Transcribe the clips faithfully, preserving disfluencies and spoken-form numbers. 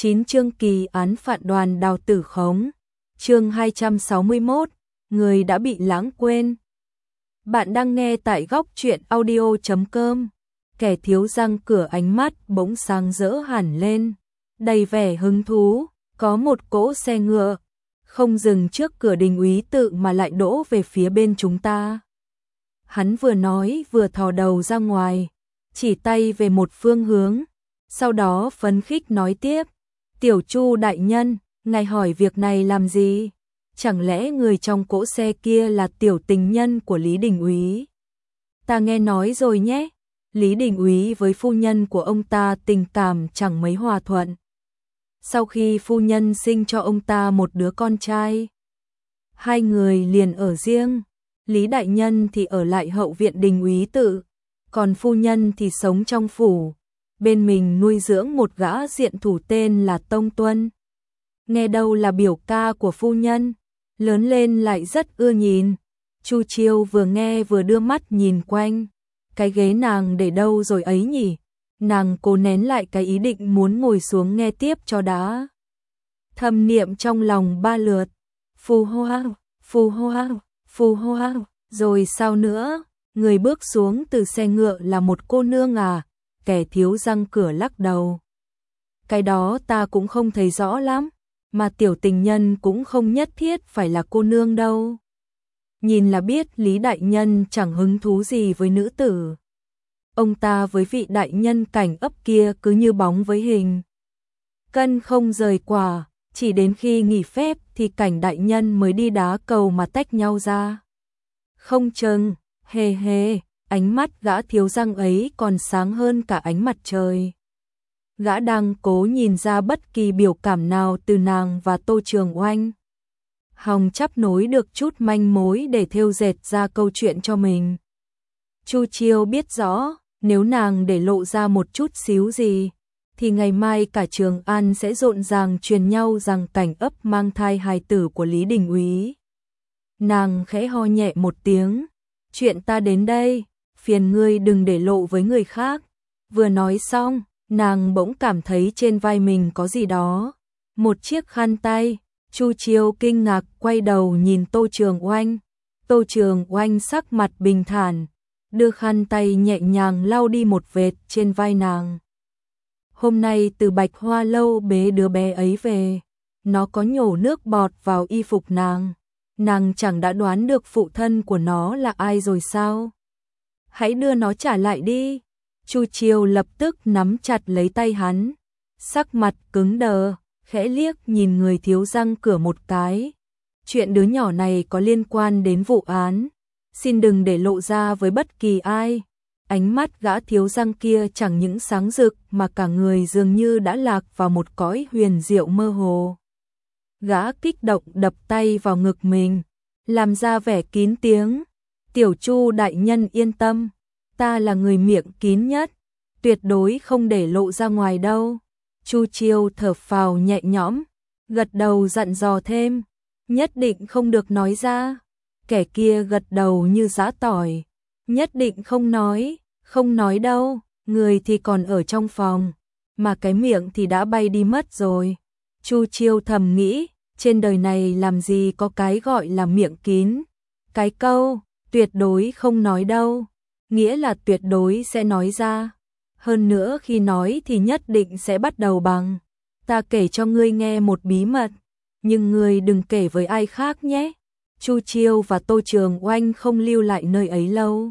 chín chương kỳ án phạt Đoàn Đào tử khống. Chương hai trăm sáu mươi mốt, người đã bị lãng quên. Bạn đang nghe tại góc truyện audio chấm com. Kẻ thiếu răng cửa ánh mắt bỗng sáng rỡ hẳn lên, đầy vẻ hứng thú, có một cỗ xe ngựa không dừng trước cửa đình úy tự mà lại đỗ về phía bên chúng ta. Hắn vừa nói vừa thò đầu ra ngoài, chỉ tay về một phương hướng, sau đó phấn khích nói tiếp: "Tiểu Chu đại nhân, ngài hỏi việc này làm gì? Chẳng lẽ người trong cỗ xe kia là tiểu tình nhân của Lý đình úy? Ta nghe nói rồi nhé, Lý đình úy với phu nhân của ông ta tình cảm chẳng mấy hòa thuận. Sau khi phu nhân sinh cho ông ta một đứa con trai, hai người liền ở riêng, Lý đại nhân thì ở lại hậu viện đình úy tự, còn phu nhân thì sống trong phủ, bên mình nuôi dưỡng một gã diện thủ tên là Tông Tuân. Nghe đâu là biểu ca của phu nhân, lớn lên lại rất ưa nhìn." Chu Chiêu vừa nghe vừa đưa mắt nhìn quanh, cái ghế nàng để đâu rồi ấy nhỉ? Nàng cố nén lại cái ý định muốn ngồi xuống nghe tiếp cho đã. Thầm niệm trong lòng ba lượt, phù hoa, phù hoa, phù hoa, rồi sao nữa? Người bước xuống từ xe ngựa là một cô nương à? Kẻ thiếu răng cửa lắc đầu. Cái đó ta cũng không thấy rõ lắm, mà tiểu tình nhân cũng không nhất thiết phải là cô nương đâu. Nhìn là biết Lý đại nhân chẳng hứng thú gì với nữ tử. Ông ta với vị đại nhân Cảnh Ấp kia cứ như bóng với hình cân không rời quả, chỉ đến khi nghỉ phép thì Cảnh đại nhân mới đi đá cầu mà tách nhau ra. Không chừng, hề hề, ánh mắt gã thiếu răng ấy còn sáng hơn cả ánh mặt trời. Gã đang cố nhìn ra bất kỳ biểu cảm nào từ nàng và Tô Trường Oanh, hòng chắp nối được chút manh mối để thêu dệt ra câu chuyện cho mình. Chu Chiêu biết rõ, nếu nàng để lộ ra một chút xíu gì, thì ngày mai cả Trường An sẽ rộn ràng truyền nhau rằng Cảnh Ấp mang thai hài tử của Lý đình úy. Nàng khẽ ho nhẹ một tiếng, "Chuyện ta đến đây, phiền ngươi đừng để lộ với người khác." Vừa nói xong, nàng bỗng cảm thấy trên vai mình có gì đó, một chiếc khăn tay. Chu Chiêu kinh ngạc quay đầu nhìn Tô Trường Oanh. Tô Trường Oanh sắc mặt bình thản, đưa khăn tay nhẹ nhàng lau đi một vệt trên vai nàng. Hôm nay từ Bạch Hoa lâu bế đứa bé ấy về, nó có nhổ nước bọt vào y phục nàng. Nàng chẳng đã đoán được phụ thân của nó là ai rồi sao? "Hãy đưa nó trả lại đi." Chu Chiêu lập tức nắm chặt lấy tay hắn, sắc mặt cứng đờ, khẽ liếc nhìn người thiếu răng cửa một cái. "Chuyện đứa nhỏ này có liên quan đến vụ án, xin đừng để lộ ra với bất kỳ ai." Ánh mắt gã thiếu răng kia chẳng những sáng rực mà cả người dường như đã lạc vào một cõi huyền diệu mơ hồ. Gã kích động đập tay vào ngực mình, làm ra vẻ kín tiếng: "Tiểu Chu đại nhân yên tâm, ta là người miệng kín nhất, tuyệt đối không để lộ ra ngoài đâu." Chu Chiêu thở phào nhẹ nhõm, gật đầu dặn dò thêm: "Nhất định không được nói ra." Kẻ kia gật đầu như giã tỏi: "Nhất định không nói, không nói đâu, người thì còn ở trong phòng, mà cái miệng thì đã bay đi mất rồi." Chu Chiêu thầm nghĩ, trên đời này làm gì có cái gọi là miệng kín. Cái câu tuyệt đối không nói đâu, nghĩa là tuyệt đối sẽ nói ra. Hơn nữa khi nói thì nhất định sẽ bắt đầu bằng: "Ta kể cho ngươi nghe một bí mật, nhưng ngươi đừng kể với ai khác nhé." Chu Chiêu và Tô Trường Oanh không lưu lại nơi ấy lâu.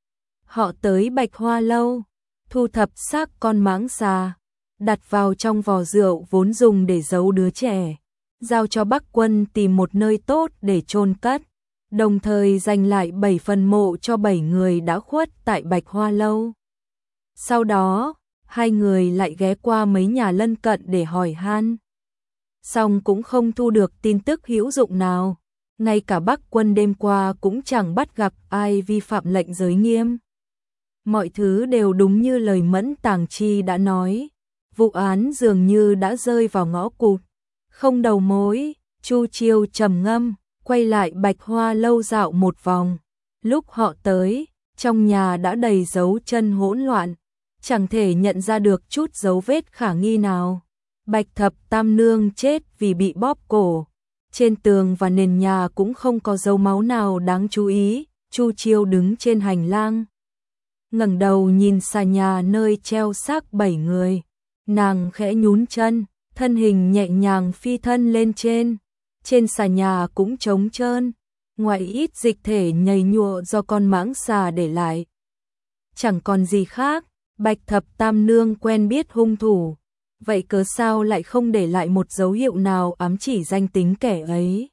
Họ tới Bạch Hoa lâu, thu thập xác con mãng xà, đặt vào trong vò rượu vốn dùng để giấu đứa trẻ, giao cho Bắc Quân tìm một nơi tốt để chôn cất, đồng thời dành lại bảy phần mộ cho bảy người đã khuất tại Bạch Hoa lâu. Sau đó, hai người lại ghé qua mấy nhà lân cận để hỏi han, song cũng không thu được tin tức hữu dụng nào. Ngay cả Bắc Quân đêm qua cũng chẳng bắt gặp ai vi phạm lệnh giới nghiêm. Mọi thứ đều đúng như lời Mẫn Tàng Chi đã nói, vụ án dường như đã rơi vào ngõ cụt, không đầu mối. Chu Chiêu trầm ngâm, quay lại Bạch Hoa lâu dạo một vòng. Lúc họ tới, trong nhà đã đầy dấu chân hỗn loạn, chẳng thể nhận ra được chút dấu vết khả nghi nào. Bạch Thập Tam Nương chết vì bị bóp cổ. Trên tường và nền nhà cũng không có dấu máu nào đáng chú ý. Chu Chiêu đứng trên hành lang, ngẩng đầu nhìn xà nhà nơi treo xác bảy người. Nàng khẽ nhún chân, thân hình nhẹ nhàng phi thân lên trên. Trên xà nhà cũng trống trơn, ngoại ít dịch thể nhầy nhụa do con mãng xà để lại. Chẳng còn gì khác, Bạch Thập Tam Nương quen biết hung thủ, vậy cớ sao lại không để lại một dấu hiệu nào ám chỉ danh tính kẻ ấy.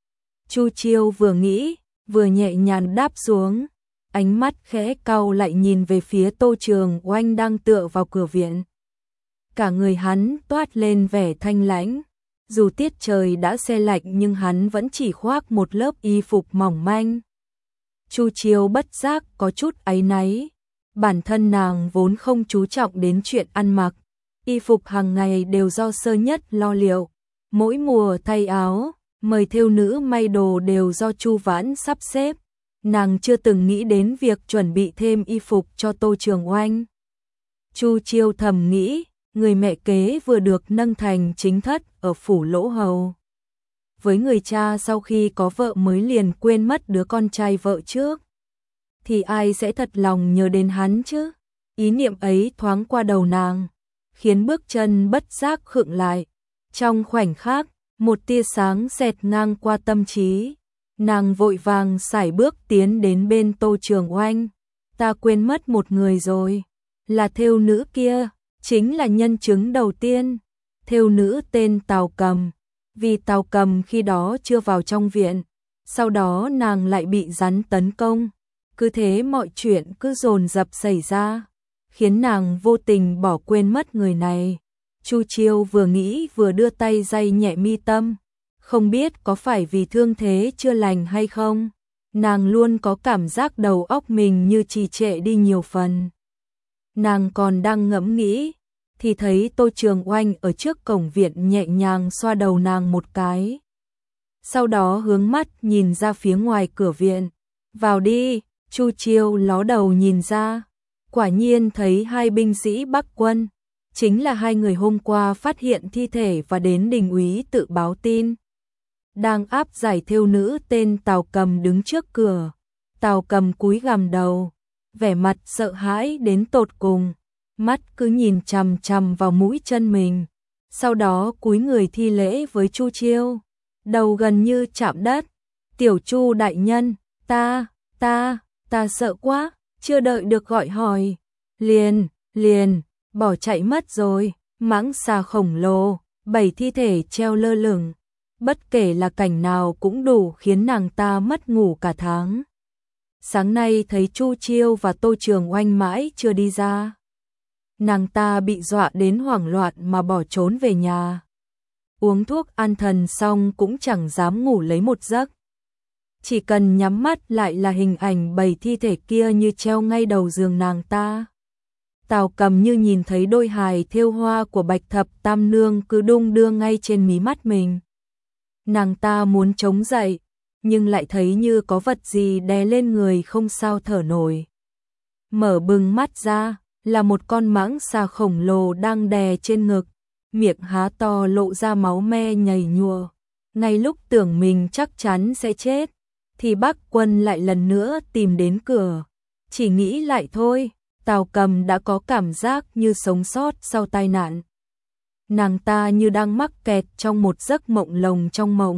Chu Chiêu vừa nghĩ, vừa nhẹ nhàng đáp xuống, ánh mắt khẽ cau lại nhìn về phía Tô Trường Oanh đang tựa vào cửa viện. Cả người hắn toát lên vẻ thanh lãnh, dù tiết trời đã se lạnh nhưng hắn vẫn chỉ khoác một lớp y phục mỏng manh. Chu Chiêu bất giác có chút áy náy, bản thân nàng vốn không chú trọng đến chuyện ăn mặc, y phục hàng ngày đều do Sơ Nhất lo liệu, mỗi mùa thay áo, mời thêu nữ may đồ đều do Chu Vãn sắp xếp, nàng chưa từng nghĩ đến việc chuẩn bị thêm y phục cho Tô Trường Oanh. Chu Chiêu thầm nghĩ, người mẹ kế vừa được nâng thành chính thất ở phủ Lỗ Hầu. Với người cha sau khi có vợ mới liền quên mất đứa con trai vợ trước, thì ai sẽ thật lòng nhớ đến hắn chứ? Ý niệm ấy thoáng qua đầu nàng, khiến bước chân bất giác khựng lại. Trong khoảnh khắc, một tia sáng xẹt ngang qua tâm trí. Nàng vội vàng sải bước tiến đến bên Tô Trường Oanh. Ta quên mất một người rồi, là thêu nữ kia, chính là nhân chứng đầu tiên. Thêu nữ tên Tào Cầm, vì Tào Cầm khi đó chưa vào trong viện, sau đó nàng lại bị rắn tấn công. Cứ thế mọi chuyện cứ dồn dập xảy ra, khiến nàng vô tình bỏ quên mất người này. Chu Chiêu vừa nghĩ vừa đưa tay day nhẹ mi tâm, không biết có phải vì thương thế chưa lành hay không, nàng luôn có cảm giác đầu óc mình như trì trệ đi nhiều phần. Nàng còn đang ngẫm nghĩ, thì thấy Tô Trường Oanh ở trước cổng viện nhẹ nhàng xoa đầu nàng một cái. Sau đó hướng mắt nhìn ra phía ngoài cửa viện. Vào đi. Chu Chiêu ló đầu nhìn ra, quả nhiên thấy hai binh sĩ Bắc quân, chính là hai người hôm qua phát hiện thi thể và đến đình úy tự báo tin. Đang áp giải thêu nữ tên Tào Cầm đứng trước cửa. Tào Cầm cúi gằm đầu, vẻ mặt sợ hãi đến tột cùng, mắt cứ nhìn chằm chằm vào mũi chân mình. Sau đó cúi người thi lễ với Chu Chiêu, đầu gần như chạm đất. Tiểu Chu đại nhân, ta, ta, ta sợ quá, chưa đợi được gọi hỏi, liền, liền, bỏ chạy mất rồi. Mãng xà khổng lồ, bảy thi thể treo lơ lửng, bất kể là cảnh nào cũng đủ khiến nàng ta mất ngủ cả tháng. Sáng nay thấy Chu Chiêu và Tô Trường Oanh mãi chưa đi ra, nàng ta bị dọa đến hoảng loạn mà bỏ trốn về nhà. Uống thuốc an thần xong cũng chẳng dám ngủ lấy một giấc. Chỉ cần nhắm mắt lại là hình ảnh bảy thi thể kia như treo ngay đầu giường nàng ta. Tào Cầm như nhìn thấy đôi hài thêu hoa của Bạch Thập Tam Nương cứ đung đưa ngay trên mí mắt mình. Nàng ta muốn chống dậy, nhưng lại thấy như có vật gì đè lên người không sao thở nổi. Mở bừng mắt ra, là một con mãng xà khổng lồ đang đè trên ngực, miệng há to lộ ra máu me nhầy nhụa. Ngay lúc tưởng mình chắc chắn sẽ chết, thì Bắc quân lại lần nữa tìm đến cửa. Chỉ nghĩ lại thôi, Tào Cầm đã có cảm giác như sống sót sau tai nạn. Nàng ta như đang mắc kẹt trong một giấc mộng lồng trong mộng.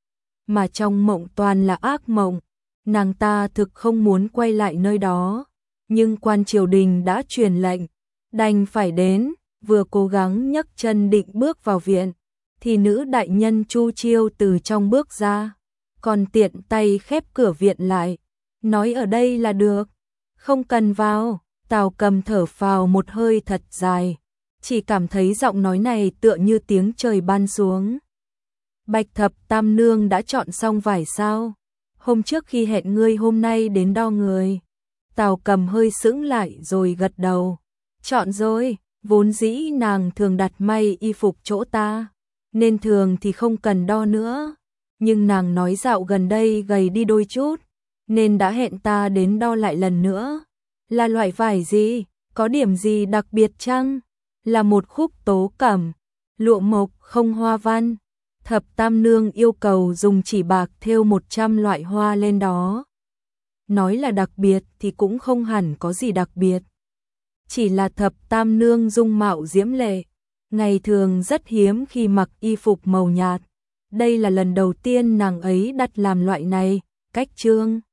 Mà trong mộng toàn là ác mộng, nàng ta thực không muốn quay lại nơi đó. Nhưng quan triều đình đã truyền lệnh, đành phải đến, vừa cố gắng nhấc chân định bước vào viện, thì nữ đại nhân Chu Chiêu từ trong bước ra, còn tiện tay khép cửa viện lại, nói ở đây là được, không cần vào. Tào Cầm thở phào một hơi thật dài, chỉ cảm thấy giọng nói này tựa như tiếng trời ban xuống. Bạch Thập Tam Nương đã chọn xong vải sao? Hôm trước khi hẹn ngươi hôm nay đến đo người. Tào Cầm hơi sững lại rồi gật đầu. Chọn rồi, vốn dĩ nàng thường đặt may y phục chỗ ta, nên thường thì không cần đo nữa. Nhưng nàng nói dạo gần đây gầy đi đôi chút, nên đã hẹn ta đến đo lại lần nữa. Là loại vải gì? Có điểm gì đặc biệt chăng? Là một khúc tố cẩm. lụa mộc không hoa văn. Thập Tam Nương yêu cầu dùng chỉ bạc thêu một trăm loại hoa lên đó. Nói là đặc biệt thì cũng không hẳn có gì đặc biệt. Chỉ là Thập Tam Nương dung mạo diễm lệ, ngày thường rất hiếm khi mặc y phục màu nhạt. Đây là lần đầu tiên nàng ấy đặt làm loại này, cách trương.